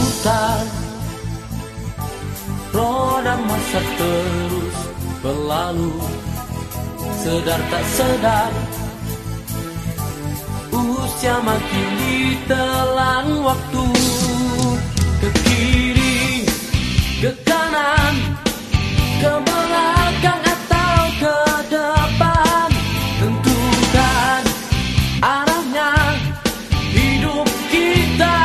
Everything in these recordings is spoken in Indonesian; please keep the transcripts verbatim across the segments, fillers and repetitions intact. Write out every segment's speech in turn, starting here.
berputar, roda masa terus berlalu. Sedar tak sedar, usia makin ditelan waktu. Ke kiri, ke kanan, ke belakang atau ke depan, tentukan arahnya hidup kita.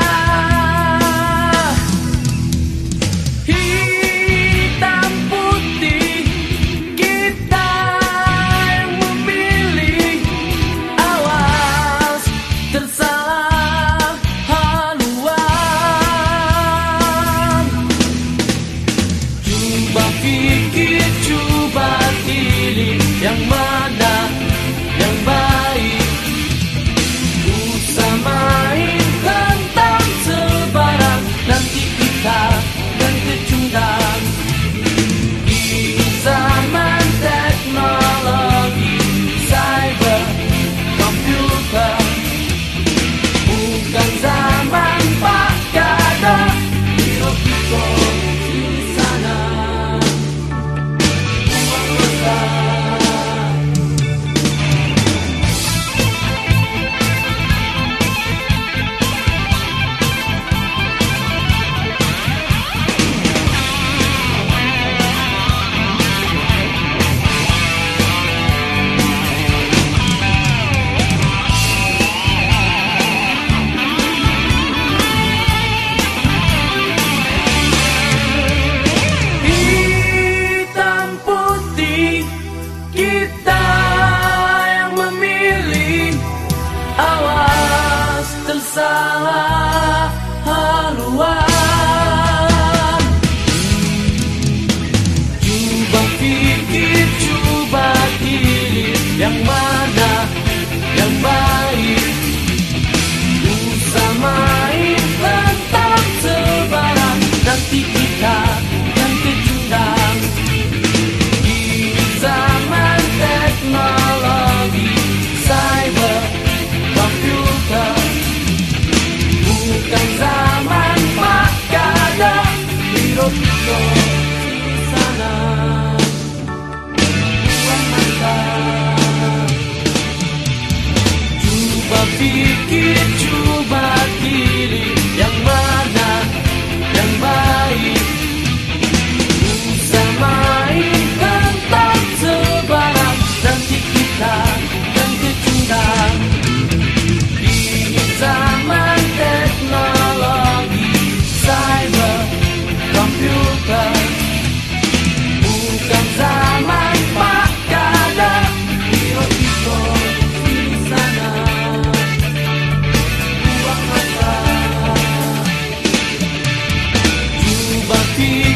Hitam putih, kita yang memilih. Awas tersalah haluan. Coba pikir, coba pilih yang mana yang baik. Usah main tentang sebarang, nanti kita akan kecundang. Di zaman teknologi cyber komputer, bukan zaman Pak Kada. Hiro-hiro di sana, buang masa. Hitam putih, kita yang memilih. Awas tersalah haluan. Coba pikir, coba pilih yang mana yang baik. Usah main tentang sebarang, nanti kita akan kecundang. Di zaman teknologi cyber komputer, bukan zaman Pak Kada. Hiro-hiro di sana, buang masa. Coba pikir, coba pilih yang mana yang baik. Usah main tentang sebarang, nanti kita akan kecundang. Di zaman teknologi cyber komputer, bukan zaman Pak Kada. Hiro-hiro di sana, buang masa. Coba pikir,